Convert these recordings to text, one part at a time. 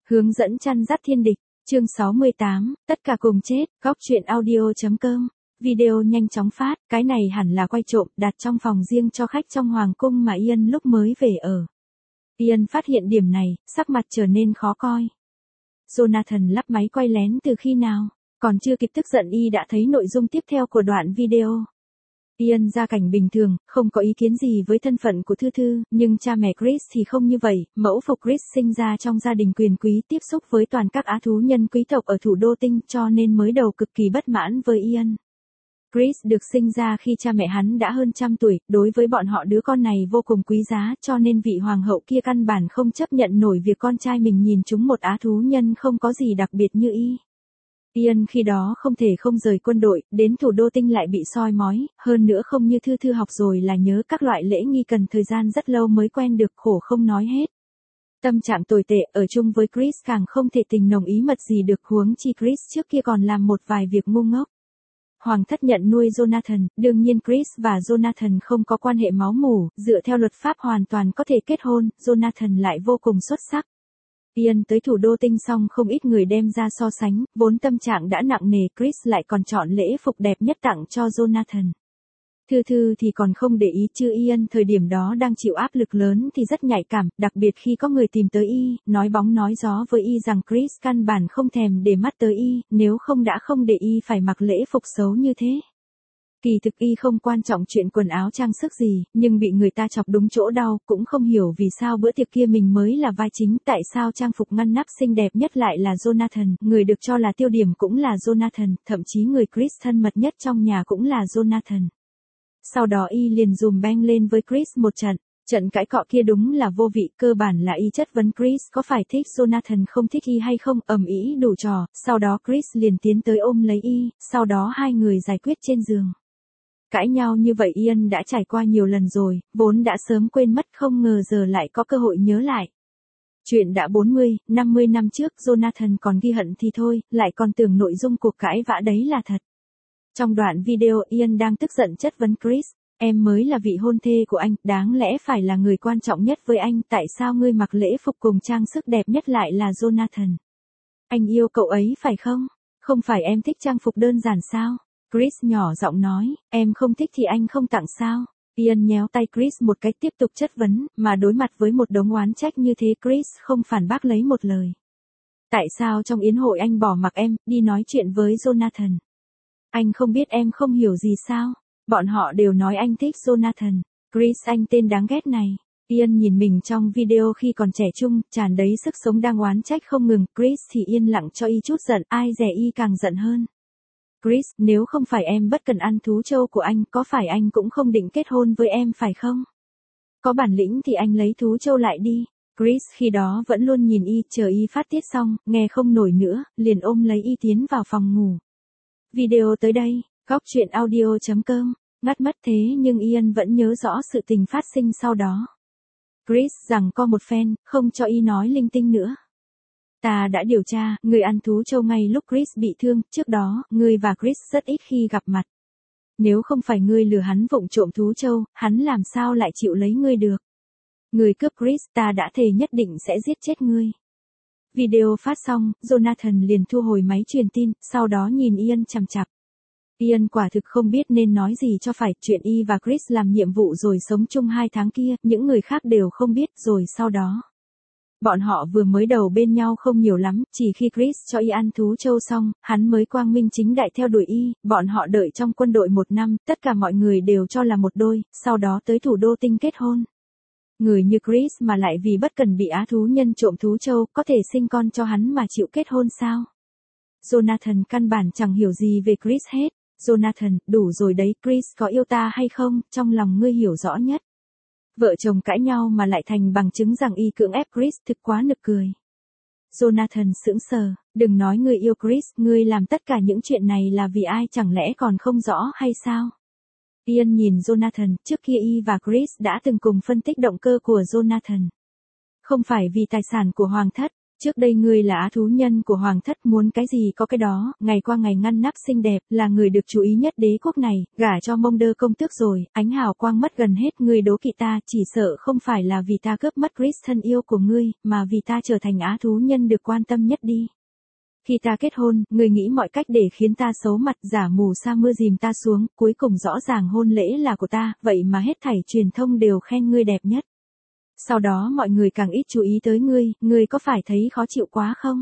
Hướng dẫn chăn dắt thiên địch, chương 68, tất cả cùng chết, góc truyện audio.com. Video nhanh chóng phát, cái này hẳn là quay trộm, đặt trong phòng riêng cho khách trong hoàng cung mà Ian lúc mới về ở. Ian phát hiện điểm này, sắc mặt trở nên khó coi. Jonathan lắp máy quay lén từ khi nào? Còn chưa kịp tức giận y đã thấy nội dung tiếp theo của đoạn video. Ian gia cảnh bình thường, không có ý kiến gì với thân phận của Thư Thư, nhưng cha mẹ Chris thì không như vậy, mẫu phục Chris sinh ra trong gia đình quyền quý tiếp xúc với toàn các á thú nhân quý tộc ở thủ đô Tinh cho nên mới đầu cực kỳ bất mãn với Ian. Chris được sinh ra khi cha mẹ hắn đã hơn 100 tuổi, đối với bọn họ đứa con này vô cùng quý giá cho nên vị hoàng hậu kia căn bản không chấp nhận nổi việc con trai mình nhìn chúng một á thú nhân không có gì đặc biệt như y. Ian khi đó không thể không rời quân đội, đến thủ đô Tinh lại bị soi mói, hơn nữa không như Thư Thư học rồi là nhớ các loại lễ nghi cần thời gian rất lâu mới quen được, khổ không nói hết. Tâm trạng tồi tệ, ở chung với Chris càng không thể tình nồng ý mật gì được, huống chi Chris trước kia còn làm một vài việc ngu ngốc. Hoàng thất nhận nuôi Jonathan, đương nhiên Chris và Jonathan không có quan hệ máu mủ, dựa theo luật pháp hoàn toàn có thể kết hôn, Jonathan lại vô cùng xuất sắc. Ian tới thủ đô Tinh xong không ít người đem ra so sánh, vốn tâm trạng đã nặng nề, Chris lại còn chọn lễ phục đẹp nhất tặng cho Jonathan. Thư Thư thì còn không để ý, chứ Ian thời điểm đó đang chịu áp lực lớn thì rất nhạy cảm, đặc biệt khi có người tìm tới y, nói bóng nói gió với y rằng Chris căn bản không thèm để mắt tới y, nếu không đã không để y phải mặc lễ phục xấu như thế. Kỳ thực y không quan trọng chuyện quần áo trang sức gì, nhưng bị người ta chọc đúng chỗ đau, cũng không hiểu vì sao bữa tiệc kia mình mới là vai chính, tại sao trang phục ngăn nắp xinh đẹp nhất lại là Jonathan, người được cho là tiêu điểm cũng là Jonathan, thậm chí người Chris thân mật nhất trong nhà cũng là Jonathan. Sau đó y liền dùm beng lên với Chris một trận cãi cọ kia đúng là vô vị, cơ bản là y chất vấn Chris có phải thích Jonathan không thích y hay không, ầm ĩ đủ trò, sau đó Chris liền tiến tới ôm lấy y, sau đó hai người giải quyết trên giường. Cãi nhau như vậy Ian đã trải qua nhiều lần rồi, vốn đã sớm quên mất, không ngờ giờ lại có cơ hội nhớ lại. Chuyện đã 40, 50 năm trước, Jonathan còn ghi hận thì thôi, lại còn tưởng nội dung cuộc cãi vã đấy là thật. Trong đoạn video Ian đang tức giận chất vấn Chris, em mới là vị hôn thê của anh, đáng lẽ phải là người quan trọng nhất với anh, tại sao ngươi mặc lễ phục cùng trang sức đẹp nhất lại là Jonathan? Anh yêu cậu ấy phải không? Không phải em thích trang phục đơn giản sao? Chris nhỏ giọng nói, em không thích thì anh không tặng sao? Ian nhéo tay Chris một cái tiếp tục chất vấn, mà đối mặt với một đống oán trách như thế Chris không phản bác lấy một lời. Tại sao trong yến hội anh bỏ mặc em, đi nói chuyện với Jonathan? Anh không biết em không hiểu gì sao? Bọn họ đều nói anh thích Jonathan. Chris anh tên đáng ghét này. Ian nhìn mình trong video khi còn trẻ trung, tràn đầy sức sống đang oán trách không ngừng, Chris thì yên lặng cho y chút giận, ai dè y càng giận hơn. Chris, nếu không phải em bất cần ăn thú trâu của anh, có phải anh cũng không định kết hôn với em phải không? Có bản lĩnh thì anh lấy thú trâu lại đi. Chris khi đó vẫn luôn nhìn y, chờ y phát tiết xong, nghe không nổi nữa, liền ôm lấy y tiến vào phòng ngủ. Video tới đây, góc truyện audio.com, ngắt mất thế nhưng Ian vẫn nhớ rõ sự tình phát sinh sau đó. Chris rằng co một phen, không cho y nói linh tinh nữa. Ta đã điều tra, ngươi ăn thú trâu ngay lúc Chris bị thương, trước đó, ngươi và Chris rất ít khi gặp mặt. Nếu không phải ngươi lừa hắn vụng trộm thú trâu, hắn làm sao lại chịu lấy ngươi được? Ngươi cướp Chris, ta đã thề nhất định sẽ giết chết ngươi. Video phát xong, Jonathan liền thu hồi máy truyền tin, sau đó nhìn Ian chằm chằm. Ian quả thực không biết nên nói gì cho phải, chuyện y và Chris làm nhiệm vụ rồi sống chung 2 tháng kia, những người khác đều không biết, rồi sau đó. Bọn họ vừa mới đầu bên nhau không nhiều lắm, chỉ khi Chris cho y ăn thú trâu xong, hắn mới quang minh chính đại theo đuổi y, bọn họ đợi trong quân đội 1 năm, tất cả mọi người đều cho là một đôi, sau đó tới thủ đô Tinh kết hôn. Người như Chris mà lại vì bất cần bị á thú nhân trộm thú trâu, có thể sinh con cho hắn mà chịu kết hôn sao? Jonathan căn bản chẳng hiểu gì về Chris hết. Jonathan, đủ rồi đấy, Chris có yêu ta hay không, trong lòng ngươi hiểu rõ nhất. Vợ chồng cãi nhau mà lại thành bằng chứng rằng y cưỡng ép Chris, thực quá nực cười. Jonathan sững sờ, đừng nói ngươi yêu Chris, ngươi làm tất cả những chuyện này là vì ai, chẳng lẽ còn không rõ hay sao? Ian nhìn Jonathan, trước kia y và Chris đã từng cùng phân tích động cơ của Jonathan. Không phải vì tài sản của hoàng thất, Trước đây ngươi là á thú nhân của hoàng thất, muốn cái gì có cái đó, ngày qua ngày ngăn nắp xinh đẹp, là người được chú ý nhất đế quốc này, gả cho Mông Đơ công tước rồi, ánh hào quang mất gần hết, ngươi đố kỵ ta, chỉ sợ không phải là vì ta cướp mất Chris thân yêu của ngươi, mà vì ta trở thành á thú nhân được quan tâm nhất đi. Khi ta kết hôn, ngươi nghĩ mọi cách để khiến ta xấu mặt, giả mù sa mưa dìm ta xuống, cuối cùng rõ ràng hôn lễ là của ta, vậy mà hết thảy truyền thông đều khen ngươi đẹp nhất. Sau đó mọi người càng ít chú ý tới ngươi có phải thấy khó chịu quá không?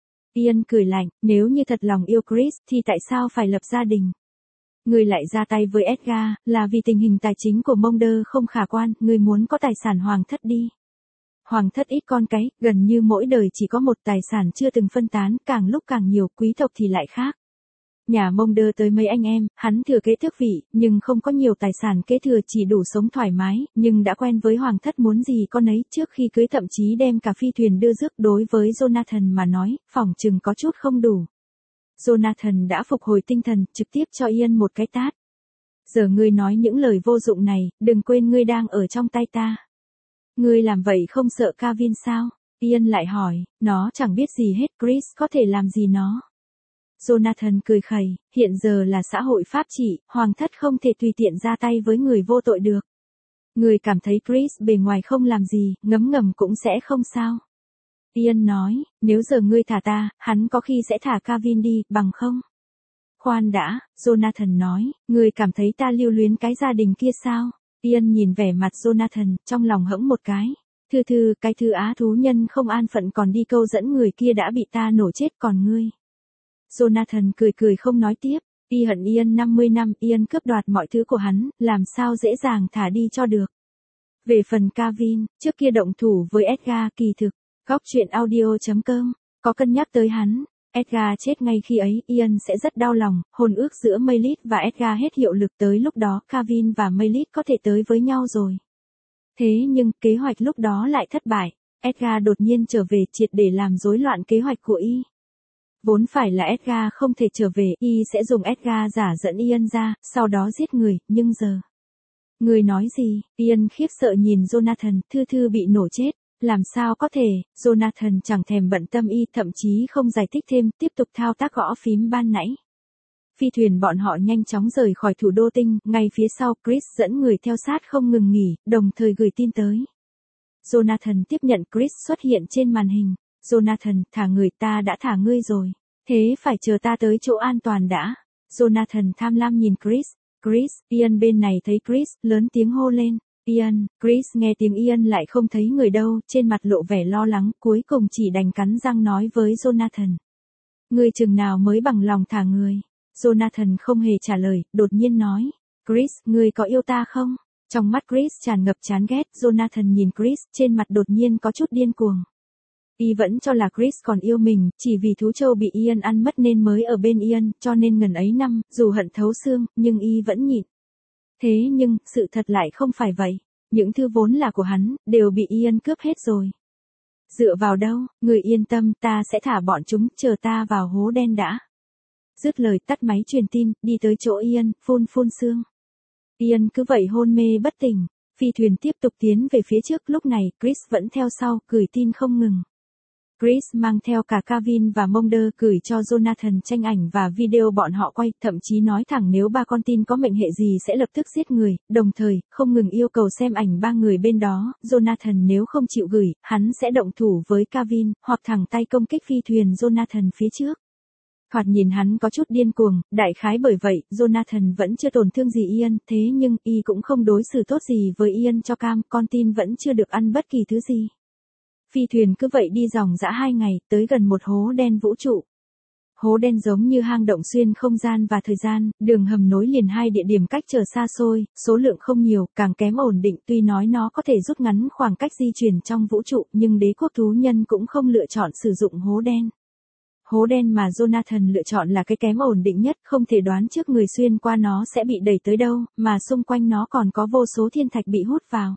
Ian cười lạnh, nếu như thật lòng yêu Chris thì tại sao phải lập gia đình? Ngươi lại ra tay với Edgar, là vì tình hình tài chính của Mông Đơ không khả quan, ngươi muốn có tài sản hoàng thất đi. Hoàng thất ít con cái, gần như mỗi đời chỉ có một tài sản chưa từng phân tán, càng lúc càng nhiều, quý tộc thì lại khác. Nhà Mông Đơ tới mấy anh em, hắn thừa kế tước vị, nhưng không có nhiều tài sản kế thừa, chỉ đủ sống thoải mái, nhưng đã quen với hoàng thất muốn gì con ấy, trước khi cưới thậm chí đem cả phi thuyền đưa rước. Đối với Jonathan mà nói, phỏng chừng có chút không đủ. Jonathan đã phục hồi tinh thần, trực tiếp cho Ian một cái tát. Giờ ngươi nói những lời vô dụng này, đừng quên ngươi đang ở trong tay ta. Ngươi làm vậy không sợ Kevin sao? Ian lại hỏi, nó chẳng biết gì hết, Chris có thể làm gì nó. Jonathan cười khẩy, hiện giờ là xã hội pháp trị, hoàng thất không thể tùy tiện ra tay với người vô tội được. Ngươi cảm thấy Chris bề ngoài không làm gì, ngấm ngầm cũng sẽ không sao. Ian nói, nếu giờ ngươi thả ta, hắn có khi sẽ thả Kevin đi, bằng không? Khoan đã, Jonathan nói, ngươi cảm thấy ta lưu luyến cái gia đình kia sao? Ian nhìn vẻ mặt Jonathan, trong lòng hững một cái. Thư, cái thư á thú nhân không an phận còn đi câu dẫn người kia đã bị ta nổ chết, còn ngươi. Jonathan cười không nói tiếp. Y hận Ian 50 năm, Ian cướp đoạt mọi thứ của hắn, làm sao dễ dàng thả đi cho được. Về phần Kevin, trước kia động thủ với Edgar, kỳ thực, góc truyện audio.com, có cân nhắc tới hắn. Edgar chết ngay khi ấy, Ian sẽ rất đau lòng, hôn ước giữa Maylis và Edgar hết hiệu lực, tới lúc đó Kevin và Maylis có thể tới với nhau rồi. Thế nhưng, kế hoạch lúc đó lại thất bại, Edgar đột nhiên trở về triệt để làm rối loạn kế hoạch của Y. Vốn phải là Edgar không thể trở về, Y sẽ dùng Edgar giả dẫn Ian ra, sau đó giết người, nhưng giờ. Người nói gì? Ian khiếp sợ nhìn Jonathan, Thư bị nổ chết. Làm sao có thể? Jonathan chẳng thèm bận tâm Y, thậm chí không giải thích thêm, tiếp tục thao tác gõ phím ban nãy. Phi thuyền bọn họ nhanh chóng rời khỏi thủ đô tinh, ngay phía sau Chris dẫn người theo sát không ngừng nghỉ, đồng thời gửi tin tới. Jonathan tiếp nhận Chris xuất hiện trên màn hình. Jonathan, thả người, ta đã thả ngươi rồi. Thế phải chờ ta tới chỗ an toàn đã. Jonathan tham lam nhìn Chris, Ian bên này thấy Chris, lớn tiếng hô lên. Ian, Chris nghe tiếng Ian lại không thấy người đâu, trên mặt lộ vẻ lo lắng, cuối cùng chỉ đành cắn răng nói với Jonathan. Ngươi chừng nào mới bằng lòng thả người? Jonathan không hề trả lời, đột nhiên nói. Chris, ngươi có yêu ta không? Trong mắt Chris tràn ngập chán ghét, Jonathan nhìn Chris, trên mặt đột nhiên có chút điên cuồng. Y vẫn cho là Chris còn yêu mình, chỉ vì thú trâu bị Ian ăn mất nên mới ở bên Ian, cho nên ngần ấy năm, dù hận thấu xương, nhưng Y vẫn nhịn. Thế nhưng, sự thật lại không phải vậy. Những thứ vốn là của hắn, đều bị Ian cướp hết rồi. Dựa vào đâu, người yên tâm, ta sẽ thả bọn chúng, chờ ta vào hố đen đã. Dứt lời tắt máy truyền tin, đi tới chỗ Ian, phun sương. Ian cứ vậy hôn mê bất tỉnh. Phi thuyền tiếp tục tiến về phía trước, lúc này, Chris vẫn theo sau, gửi tin không ngừng. Chris mang theo cả Kevin và Mulder gửi cho Jonathan tranh ảnh và video bọn họ quay, thậm chí nói thẳng nếu ba con tin có mệnh hệ gì sẽ lập tức giết người, đồng thời, không ngừng yêu cầu xem ảnh ba người bên đó, Jonathan nếu không chịu gửi, hắn sẽ động thủ với Kevin, hoặc thẳng tay công kích phi thuyền Jonathan phía trước. Thoạt nhìn hắn có chút điên cuồng, đại khái bởi vậy, Jonathan vẫn chưa tổn thương gì Ian, thế nhưng, Y cũng không đối xử tốt gì với Ian cho cam, con tin vẫn chưa được ăn bất kỳ thứ gì. Phi thuyền cứ vậy đi dòng dã 2 ngày, tới gần một hố đen vũ trụ. Hố đen giống như hang động xuyên không gian và thời gian, đường hầm nối liền hai địa điểm cách trở xa xôi, số lượng không nhiều, càng kém ổn định, tuy nói nó có thể rút ngắn khoảng cách di chuyển trong vũ trụ, nhưng đế quốc thú nhân cũng không lựa chọn sử dụng hố đen. Hố đen mà Jonathan lựa chọn là cái kém ổn định nhất, không thể đoán trước người xuyên qua nó sẽ bị đẩy tới đâu, mà xung quanh nó còn có vô số thiên thạch bị hút vào.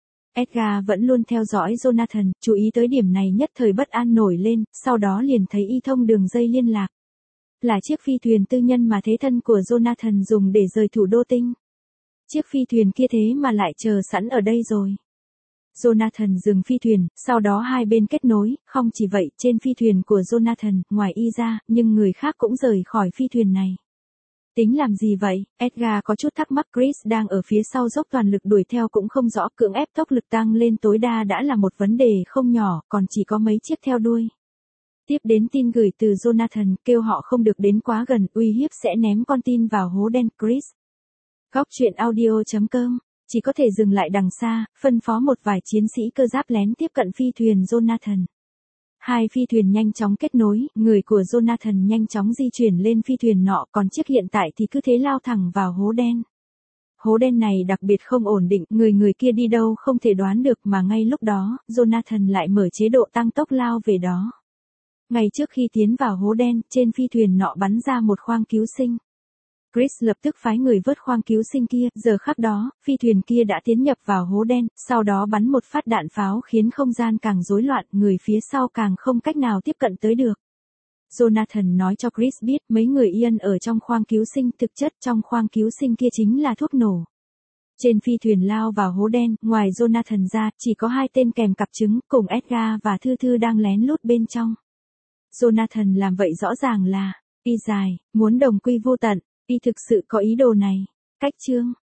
Edgar vẫn luôn theo dõi Jonathan, chú ý tới điểm này nhất thời bất an nổi lên, sau đó liền thấy Y thông đường dây liên lạc. Là chiếc phi thuyền tư nhân mà thế thân của Jonathan dùng để rời thủ đô tinh. Chiếc phi thuyền kia thế mà lại chờ sẵn ở đây rồi. Jonathan dừng phi thuyền, sau đó hai bên kết nối, không chỉ vậy, trên phi thuyền của Jonathan, ngoài y ra, nhưng người khác cũng rời khỏi phi thuyền này. Tính làm gì vậy? Edgar có chút thắc mắc. Chris đang ở phía sau dốc toàn lực đuổi theo cũng không rõ, cưỡng ép tốc lực tăng lên tối đa đã là một vấn đề không nhỏ, còn chỉ có mấy chiếc theo đuôi. Tiếp đến tin gửi từ Jonathan, kêu họ không được đến quá gần, uy hiếp sẽ ném con tin vào hố đen. Chris. Góc truyện audio.com. Chỉ có thể dừng lại đằng xa, phân phó một vài chiến sĩ cơ giáp lén tiếp cận phi thuyền Jonathan. Hai phi thuyền nhanh chóng kết nối, người của Jonathan nhanh chóng di chuyển lên phi thuyền nọ, còn chiếc hiện tại thì cứ thế lao thẳng vào hố đen. Hố đen này đặc biệt không ổn định, người kia đi đâu không thể đoán được, mà ngay lúc đó, Jonathan lại mở chế độ tăng tốc lao về đó. Ngay trước khi tiến vào hố đen, trên phi thuyền nọ bắn ra một khoang cứu sinh. Chris lập tức phái người vớt khoang cứu sinh kia, giờ khắc đó, phi thuyền kia đã tiến nhập vào hố đen, sau đó bắn một phát đạn pháo khiến không gian càng rối loạn, người phía sau càng không cách nào tiếp cận tới được. Jonathan nói cho Chris biết mấy người Ian ở trong khoang cứu sinh, thực chất trong khoang cứu sinh kia chính là thuốc nổ. Trên phi thuyền lao vào hố đen, ngoài Jonathan ra, chỉ có hai tên kèm cặp trứng, cùng Edgar và Thư Thư đang lén lút bên trong. Jonathan làm vậy rõ ràng là, y dài, muốn đồng quy vô tận, y thực sự có ý đồ này. Cách chương